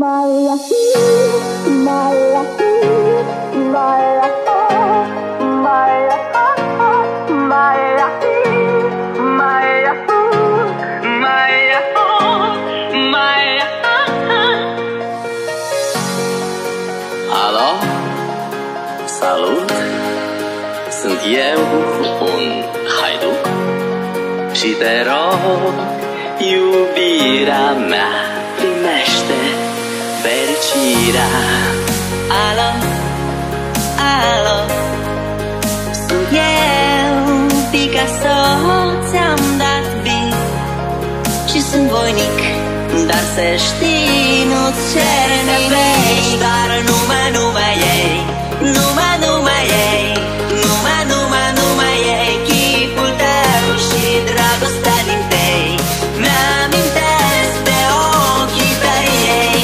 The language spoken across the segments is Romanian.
Alo, salut! Sunt eu, un haiduc, și te rog, iubirea mea, primește fericirea. Alo, alo, sunt eu, Picasso, ți-am dat beat și sunt voinic, dar să știi, nu-ți cer nimic, dar numai ei, numai ei, numai ei, chipul tău și dragostea din tei mi-amintesc de ochii tăi ei.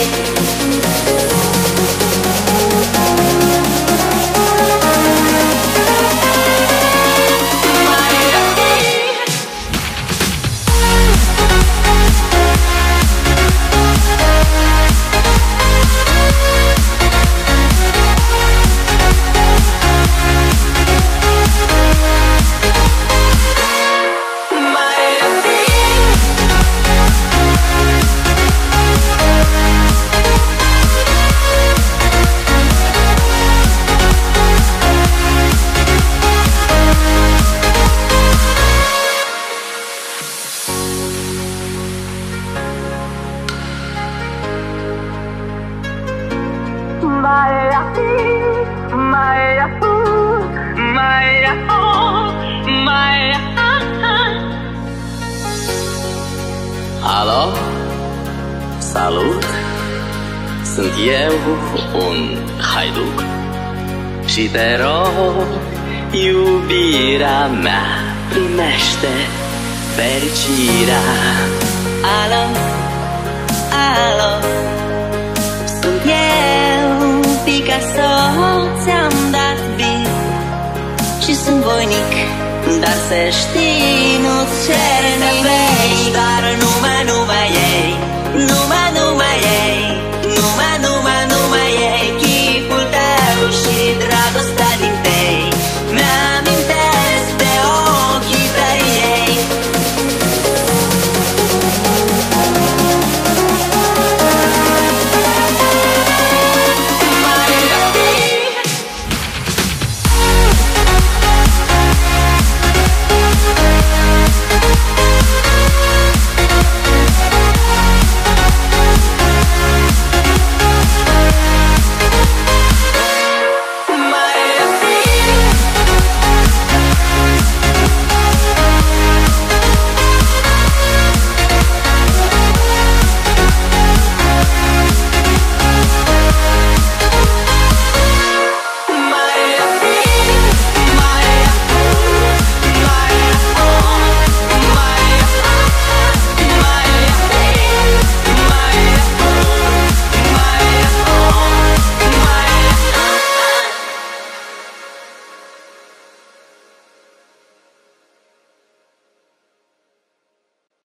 Alo, salut! Sunt eu, un haiduc, și te rog, iubirea mea, primește fericirea. Alo, alo, sunt eu, Picasso, ți-am dat beat și sunt voinic, dar să știi, nu-ți cer nimic, dar